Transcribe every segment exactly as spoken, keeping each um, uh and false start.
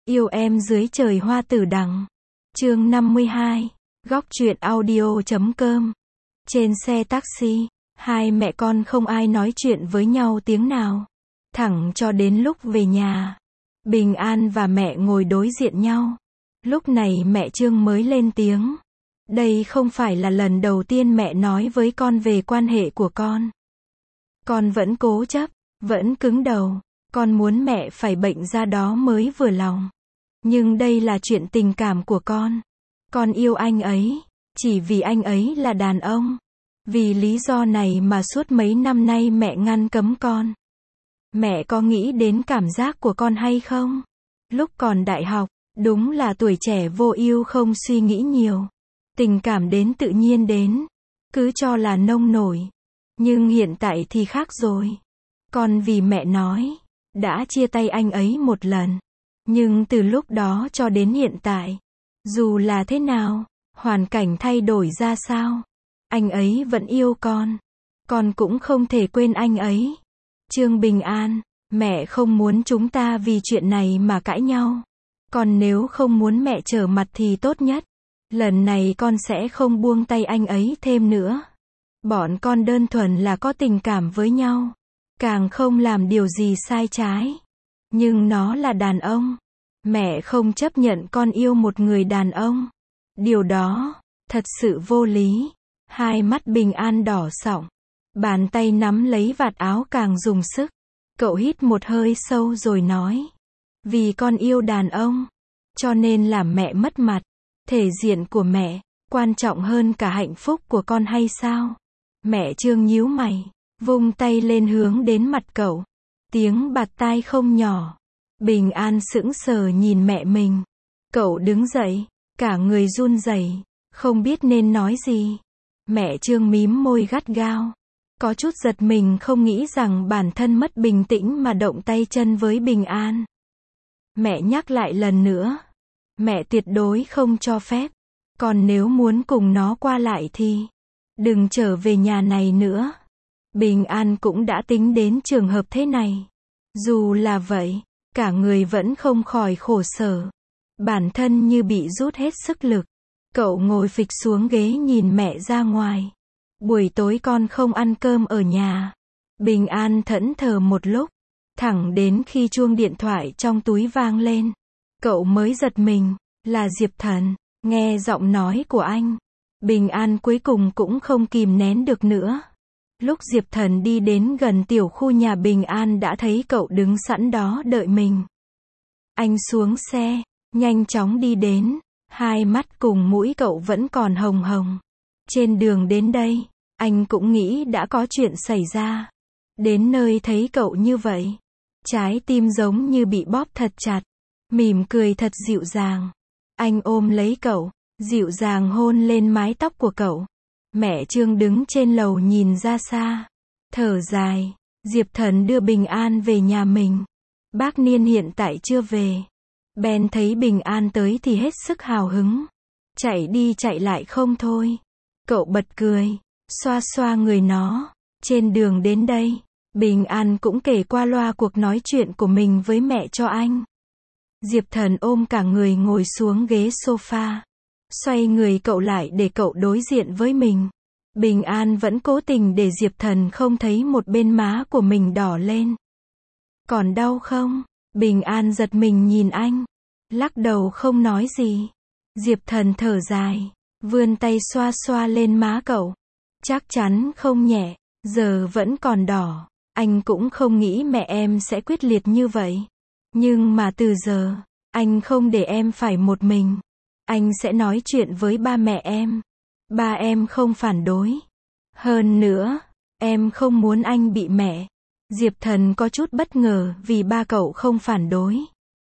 Yêu em dưới trời hoa tử đằng. Chương năm mươi hai. Góc truyện audio chấm com. Trên xe taxi, hai mẹ con không ai nói chuyện với nhau tiếng nào. Thẳng cho đến lúc về nhà. Bình An và mẹ ngồi đối diện nhau. Lúc này mẹ Trương mới lên tiếng. Đây không phải là lần đầu tiên mẹ nói với con về quan hệ của con. Con vẫn cố chấp, vẫn cứng đầu. Con muốn mẹ phải bệnh ra đó mới vừa lòng. Nhưng đây là chuyện tình cảm của con. Con yêu anh ấy, chỉ vì anh ấy là đàn ông. Vì lý do này mà suốt mấy năm nay mẹ ngăn cấm con. Mẹ có nghĩ đến cảm giác của con hay không? Lúc còn đại học, đúng là tuổi trẻ vô ưu không suy nghĩ nhiều. Tình cảm đến tự nhiên đến, cứ cho là nông nổi. Nhưng hiện tại thì khác rồi. Con vì mẹ nói, đã chia tay anh ấy một lần. Nhưng từ lúc đó cho đến hiện tại, dù là thế nào, hoàn cảnh thay đổi ra sao, anh ấy vẫn yêu con. Con cũng không thể quên anh ấy. Trương Bình An, mẹ không muốn chúng ta vì chuyện này mà cãi nhau. Còn nếu không muốn mẹ trở mặt thì tốt nhất. Lần này con sẽ không buông tay anh ấy thêm nữa. Bọn con đơn thuần là có tình cảm với nhau. Càng không làm điều gì sai trái. Nhưng nó là đàn ông. Mẹ không chấp nhận con yêu một người đàn ông. Điều đó, thật sự vô lý. Hai mắt Bình An đỏ sọng. Bàn tay nắm lấy vạt áo càng dùng sức. Cậu hít một hơi sâu rồi nói. Vì con yêu đàn ông. Cho nên làm mẹ mất mặt. Thể diện của mẹ, quan trọng hơn cả hạnh phúc của con hay sao? Mẹ Trương nhíu mày, vung tay lên hướng đến mặt cậu. Tiếng bạt tai không nhỏ. Bình An sững sờ nhìn mẹ mình. Cậu đứng dậy, cả người run rẩy, không biết nên nói gì. Mẹ Trương mím môi gắt gao. Có chút giật mình không nghĩ rằng bản thân mất bình tĩnh mà động tay chân với Bình An. Mẹ nhắc lại lần nữa. Mẹ tuyệt đối không cho phép. Còn nếu muốn cùng nó qua lại thì đừng trở về nhà này nữa. Bình An cũng đã tính đến trường hợp thế này. Dù là vậy, cả người vẫn không khỏi khổ sở. Bản thân như bị rút hết sức lực. Cậu ngồi phịch xuống ghế nhìn mẹ ra ngoài. Buổi tối con không ăn cơm ở nhà. Bình An thẫn thờ một lúc. Thẳng đến khi chuông điện thoại trong túi vang lên. Cậu mới giật mình. Là Diệp Thần. Nghe giọng nói của anh. Bình An cuối cùng cũng không kìm nén được nữa. Lúc Diệp Thần đi đến gần tiểu khu nhà Bình An đã thấy cậu đứng sẵn đó đợi mình. Anh xuống xe, nhanh chóng đi đến. Hai mắt cùng mũi cậu vẫn còn hồng hồng. Trên đường đến đây, anh cũng nghĩ đã có chuyện xảy ra. Đến nơi thấy cậu như vậy. Trái tim giống như bị bóp thật chặt. Mỉm cười thật dịu dàng. Anh ôm lấy cậu, dịu dàng hôn lên mái tóc của cậu. Mẹ Trương đứng trên lầu nhìn ra xa. Thở dài. Diệp Thần đưa Bình An về nhà mình. Bác Niên hiện tại chưa về. Ben thấy Bình An tới thì hết sức hào hứng. Chạy đi chạy lại không thôi. Cậu bật cười. Xoa xoa người nó. Trên đường đến đây, Bình An cũng kể qua loa cuộc nói chuyện của mình với mẹ cho anh. Diệp Thần ôm cả người ngồi xuống ghế sofa. Xoay người cậu lại để cậu đối diện với mình. Bình An vẫn cố tình để Diệp Thần không thấy một bên má của mình đỏ lên. Còn đau không? Bình An giật mình nhìn anh. Lắc đầu không nói gì. Diệp Thần thở dài. Vươn tay xoa xoa lên má cậu. Chắc chắn không nhẹ. Giờ vẫn còn đỏ. Anh cũng không nghĩ mẹ em sẽ quyết liệt như vậy. Nhưng mà từ giờ, anh không để em phải một mình. Anh sẽ nói chuyện với ba mẹ em. Ba em không phản đối. Hơn nữa, em không muốn anh bị mẹ. Diệp Thần có chút bất ngờ vì ba cậu không phản đối.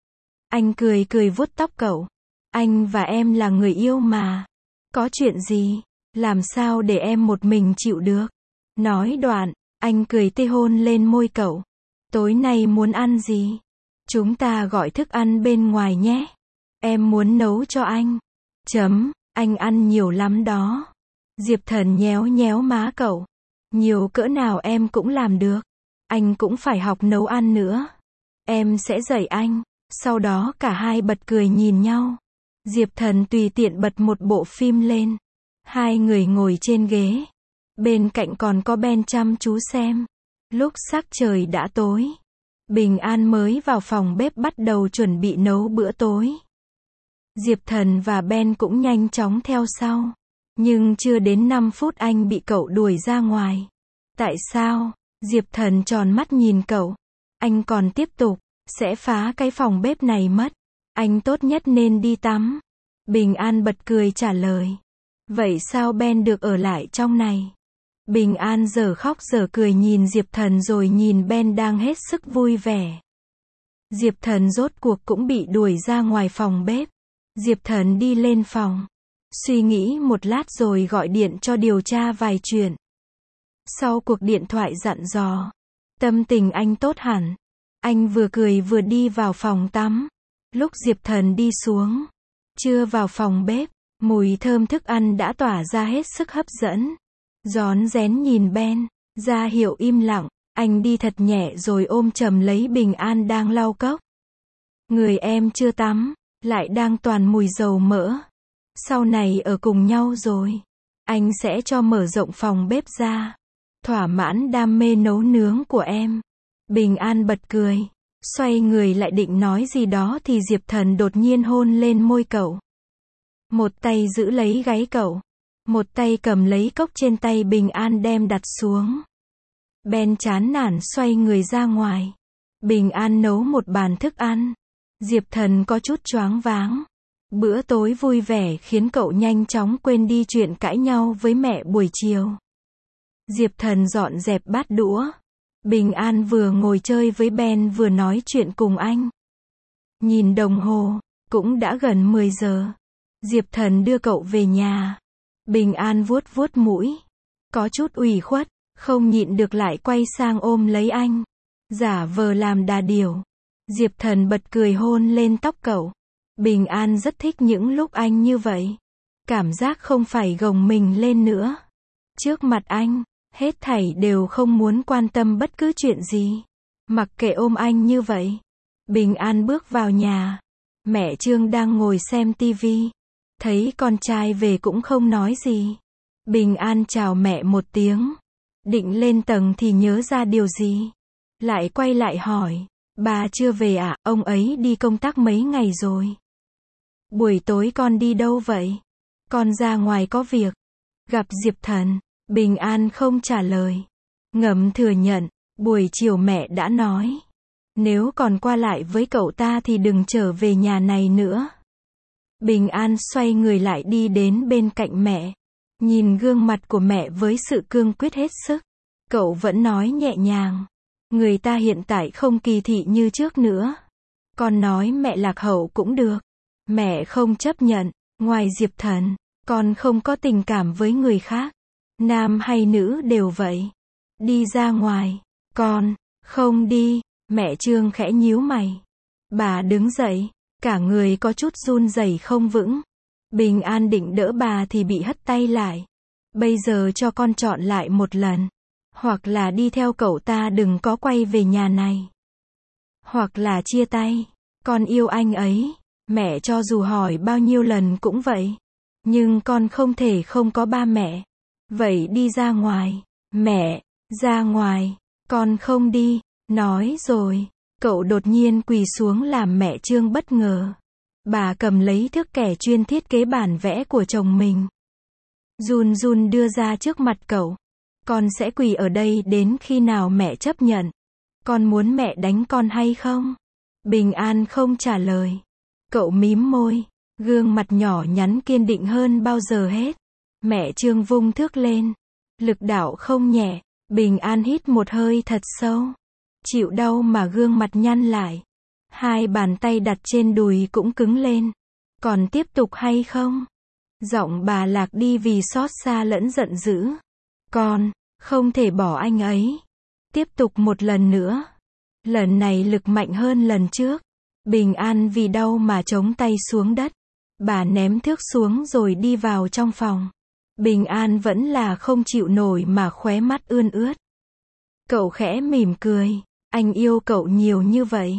Anh cười cười vuốt tóc cậu. Anh và em là người yêu mà. Có chuyện gì? Làm sao để em một mình chịu được? Nói đoạn, anh cười tê hôn lên môi cậu. Tối nay muốn ăn gì? Chúng ta gọi thức ăn bên ngoài nhé. Em muốn nấu cho anh. Chấm, anh ăn nhiều lắm đó. Diệp Thần nhéo nhéo má cậu. Nhiều cỡ nào em cũng làm được. Anh cũng phải học nấu ăn nữa. Em sẽ dạy anh. Sau đó cả hai bật cười nhìn nhau. Diệp Thần tùy tiện bật một bộ phim lên. Hai người ngồi trên ghế. Bên cạnh còn có Ben chăm chú xem. Lúc sắc trời đã tối, Bình An mới vào phòng bếp bắt đầu chuẩn bị nấu bữa tối. Diệp Thần và Ben cũng nhanh chóng theo sau. Nhưng chưa đến năm phút anh bị cậu đuổi ra ngoài. Tại sao? Diệp Thần tròn mắt nhìn cậu. Anh còn tiếp tục, sẽ phá cái phòng bếp này mất. Anh tốt nhất nên đi tắm. Bình An bật cười trả lời. Vậy sao Ben được ở lại trong này? Bình An giờ khóc giờ cười nhìn Diệp Thần rồi nhìn Ben đang hết sức vui vẻ. Diệp Thần rốt cuộc cũng bị đuổi ra ngoài phòng bếp. Diệp Thần đi lên phòng. Suy nghĩ một lát rồi gọi điện cho điều tra vài chuyện. Sau cuộc điện thoại dặn dò, tâm tình anh tốt hẳn. Anh vừa cười vừa đi vào phòng tắm. Lúc Diệp Thần đi xuống, chưa vào phòng bếp, mùi thơm thức ăn đã tỏa ra hết sức hấp dẫn. Rón rén nhìn Ben, ra hiệu im lặng, anh đi thật nhẹ rồi ôm chầm lấy Bình An đang lau cốc. Người em chưa tắm, lại đang toàn mùi dầu mỡ. Sau này ở cùng nhau rồi, anh sẽ cho mở rộng phòng bếp ra. Thỏa mãn đam mê nấu nướng của em. Bình An bật cười, xoay người lại định nói gì đó thì Diệp Thần đột nhiên hôn lên môi cậu. Một tay giữ lấy gáy cậu, một tay cầm lấy cốc trên tay Bình An đem đặt xuống. Ben chán nản xoay người ra ngoài. Bình An nấu một bàn thức ăn. Diệp Thần có chút choáng váng. Bữa tối vui vẻ khiến cậu nhanh chóng quên đi chuyện cãi nhau với mẹ buổi chiều. Diệp Thần dọn dẹp bát đũa. Bình An vừa ngồi chơi với Ben vừa nói chuyện cùng anh. Nhìn đồng hồ, cũng đã gần mười giờ. Diệp Thần đưa cậu về nhà. Bình An vuốt vuốt mũi. Có chút ủy khuất, không nhịn được lại quay sang ôm lấy anh. Giả vờ làm đà điểu. Diệp Thần bật cười hôn lên tóc cậu. Bình An rất thích những lúc anh như vậy. Cảm giác không phải gồng mình lên nữa. Trước mặt anh, hết thảy đều không muốn quan tâm bất cứ chuyện gì. Mặc kệ ôm anh như vậy. Bình An bước vào nhà. Mẹ Trương đang ngồi xem tivi. Thấy con trai về cũng không nói gì. Bình An chào mẹ một tiếng. Định lên tầng thì nhớ ra điều gì. Lại quay lại hỏi. Bà chưa về à? Ông ấy đi công tác mấy ngày rồi. Buổi tối con đi đâu vậy? Con ra ngoài có việc. Gặp Diệp Thần. Bình An không trả lời. Ngầm thừa nhận. Buổi chiều mẹ đã nói. Nếu còn qua lại với cậu ta thì đừng trở về nhà này nữa. Bình An xoay người lại đi đến bên cạnh mẹ. Nhìn gương mặt của mẹ với sự cương quyết hết sức. Cậu vẫn nói nhẹ nhàng. Người ta hiện tại không kỳ thị như trước nữa. Con nói mẹ lạc hậu cũng được. Mẹ không chấp nhận. Ngoài Diệp Thần, con không có tình cảm với người khác. Nam hay nữ đều vậy. Đi ra ngoài. Con, không đi. Mẹ Trương khẽ nhíu mày. Bà đứng dậy. Cả người có chút run rẩy không vững. Bình An định đỡ bà thì bị hất tay lại. Bây giờ cho con chọn lại một lần. Hoặc là đi theo cậu ta đừng có quay về nhà này. Hoặc là chia tay. Con yêu anh ấy. Mẹ cho dù hỏi bao nhiêu lần cũng vậy. Nhưng con không thể không có ba mẹ. Vậy đi ra ngoài. Mẹ, ra ngoài. Con không đi. Nói rồi. Cậu đột nhiên quỳ xuống làm mẹ Trương bất ngờ. Bà cầm lấy thước kẻ chuyên thiết kế bản vẽ của chồng mình. Run run đưa ra trước mặt cậu. Con sẽ quỳ ở đây đến khi nào mẹ chấp nhận. Con muốn mẹ đánh con hay không? Bình An không trả lời. Cậu mím môi. Gương mặt nhỏ nhắn kiên định hơn bao giờ hết. Mẹ Trương vung thước lên. Lực đạo không nhẹ. Bình An hít một hơi thật sâu. Chịu đau mà gương mặt nhăn lại. Hai bàn tay đặt trên đùi cũng cứng lên. Còn tiếp tục hay không? Giọng bà lạc đi vì xót xa lẫn giận dữ. Con, không thể bỏ anh ấy. Tiếp tục một lần nữa. Lần này lực mạnh hơn lần trước. Bình An vì đau mà chống tay xuống đất. Bà ném thước xuống rồi đi vào trong phòng. Bình An vẫn là không chịu nổi mà khóe mắt ươn ướt. Cậu khẽ mỉm cười. Anh yêu cậu nhiều như vậy.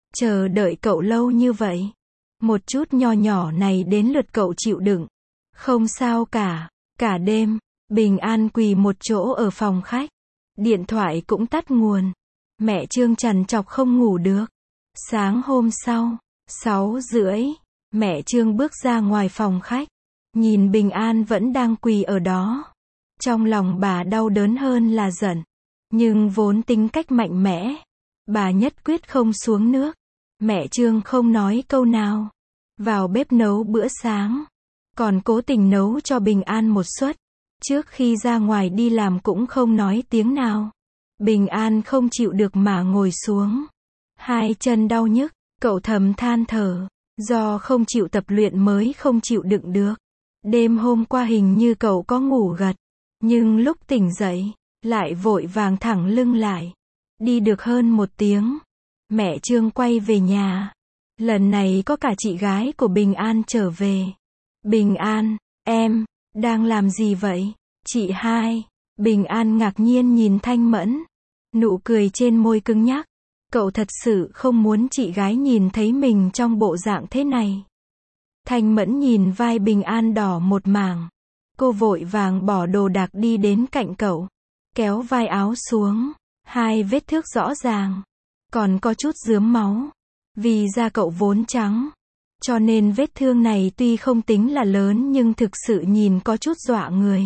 Chờ đợi cậu lâu như vậy. Một chút nho nhỏ này đến lượt cậu chịu đựng. Không sao cả. Cả đêm, bình an quỳ một chỗ ở phòng khách. Điện thoại cũng tắt nguồn. Mẹ Trương trằn trọc không ngủ được. Sáng hôm sau, sáu rưỡi, mẹ Trương bước ra ngoài phòng khách. Nhìn Bình An vẫn đang quỳ ở đó. Trong lòng bà đau đớn hơn là giận. Nhưng vốn tính cách mạnh mẽ, bà nhất quyết không xuống nước. Mẹ Trương không nói câu nào. Vào bếp nấu bữa sáng. Còn cố tình nấu cho Bình An một suất. Trước khi ra ngoài đi làm cũng không nói tiếng nào. Bình An không chịu được mà ngồi xuống. Hai chân đau nhức, cậu thầm than thở. Do không chịu tập luyện mới không chịu đựng được. Đêm hôm qua hình như cậu có ngủ gật. Nhưng lúc tỉnh dậy, lại vội vàng thẳng lưng lại. Đi được hơn một tiếng. Mẹ Trương quay về nhà. Lần này có cả chị gái của Bình An trở về. Bình An, em, đang làm gì vậy? Chị hai. Bình An ngạc nhiên nhìn Thanh Mẫn. Nụ cười trên môi cứng nhắc. Cậu thật sự không muốn chị gái nhìn thấy mình trong bộ dạng thế này. Thanh Mẫn nhìn vai Bình An đỏ một mảng. Cô vội vàng bỏ đồ đạc đi đến cạnh cậu. Kéo vai áo xuống. Hai vết thước rõ ràng. Còn có chút rướm máu. Vì da cậu vốn trắng. Cho nên vết thương này tuy không tính là lớn nhưng thực sự nhìn có chút dọa người.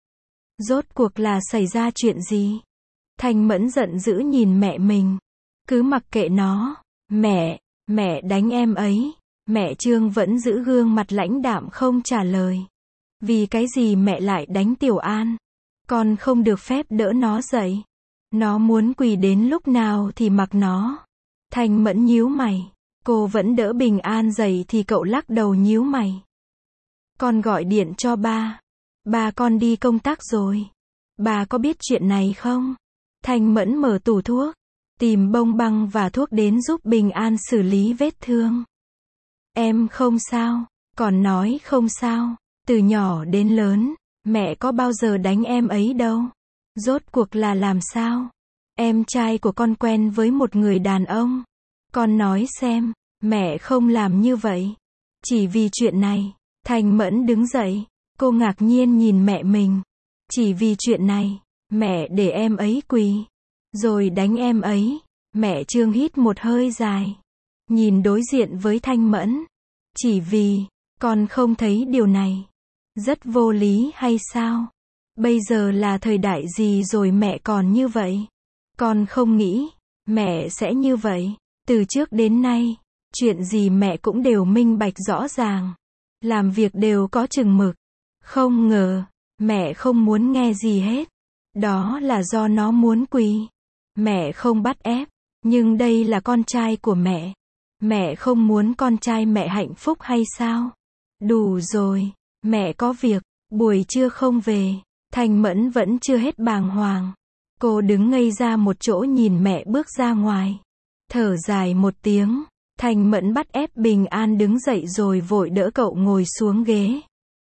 Rốt cuộc là xảy ra chuyện gì? Thanh Mẫn giận dữ nhìn mẹ mình. Cứ mặc kệ nó. Mẹ, mẹ đánh em ấy. Mẹ Trương vẫn giữ gương mặt lãnh đạm không trả lời. Vì cái gì mẹ lại đánh Tiểu An? Con không được phép đỡ nó dậy. Nó muốn quỳ đến lúc nào thì mặc nó. Thanh Mẫn nhíu mày. Cô vẫn đỡ Bình An dậy thì cậu lắc đầu nhíu mày. Con gọi điện cho ba. Ba con đi công tác rồi. Bà có biết chuyện này không? Thanh Mẫn mở tủ thuốc. Tìm bông băng và thuốc đến giúp Bình An xử lý vết thương. Em không sao. Còn nói không sao. Từ nhỏ đến lớn, mẹ có bao giờ đánh em ấy đâu. Rốt cuộc là làm sao? Em trai của con quen với một người đàn ông. Con nói xem, mẹ không làm như vậy. Chỉ vì chuyện này. Thanh Mẫn đứng dậy. Cô ngạc nhiên nhìn mẹ mình. Chỉ vì chuyện này, mẹ để em ấy quỳ. Rồi đánh em ấy. Mẹ Trương hít một hơi dài. Nhìn đối diện với Thanh Mẫn. Chỉ vì, con không thấy điều này rất vô lý hay sao? Bây giờ là thời đại gì rồi mẹ còn như vậy? Con không nghĩ, mẹ sẽ như vậy. Từ trước đến nay, chuyện gì mẹ cũng đều minh bạch rõ ràng. Làm việc đều có chừng mực. Không ngờ, mẹ không muốn nghe gì hết. Đó là do nó muốn quỳ. Mẹ không bắt ép, nhưng đây là con trai của mẹ. Mẹ không muốn con trai mẹ hạnh phúc hay sao? Đủ rồi, mẹ có việc, buổi trưa không về. Thanh Mẫn vẫn chưa hết bàng hoàng. Cô đứng ngây ra một chỗ nhìn mẹ bước ra ngoài. Thở dài một tiếng. Thanh Mẫn bắt ép Bình An đứng dậy rồi vội đỡ cậu ngồi xuống ghế.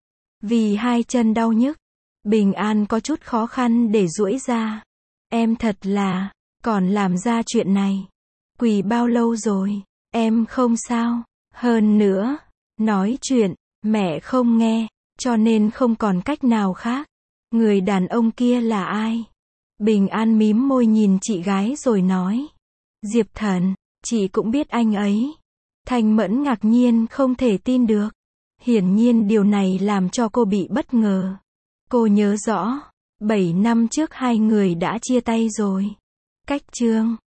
Vì hai chân đau nhức, Bình An có chút khó khăn để duỗi ra. Em thật là, còn làm ra chuyện này. Quỳ bao lâu rồi? Em không sao. Hơn nữa, nói chuyện, mẹ không nghe, cho nên không còn cách nào khác. Người đàn ông kia là ai? Bình An mím môi nhìn chị gái rồi nói. Diệp Thần, chị cũng biết anh ấy. Thanh Mẫn ngạc nhiên không thể tin được. Hiển nhiên điều này làm cho cô bị bất ngờ. Cô nhớ rõ, bảy năm trước hai người đã chia tay rồi. Cách chương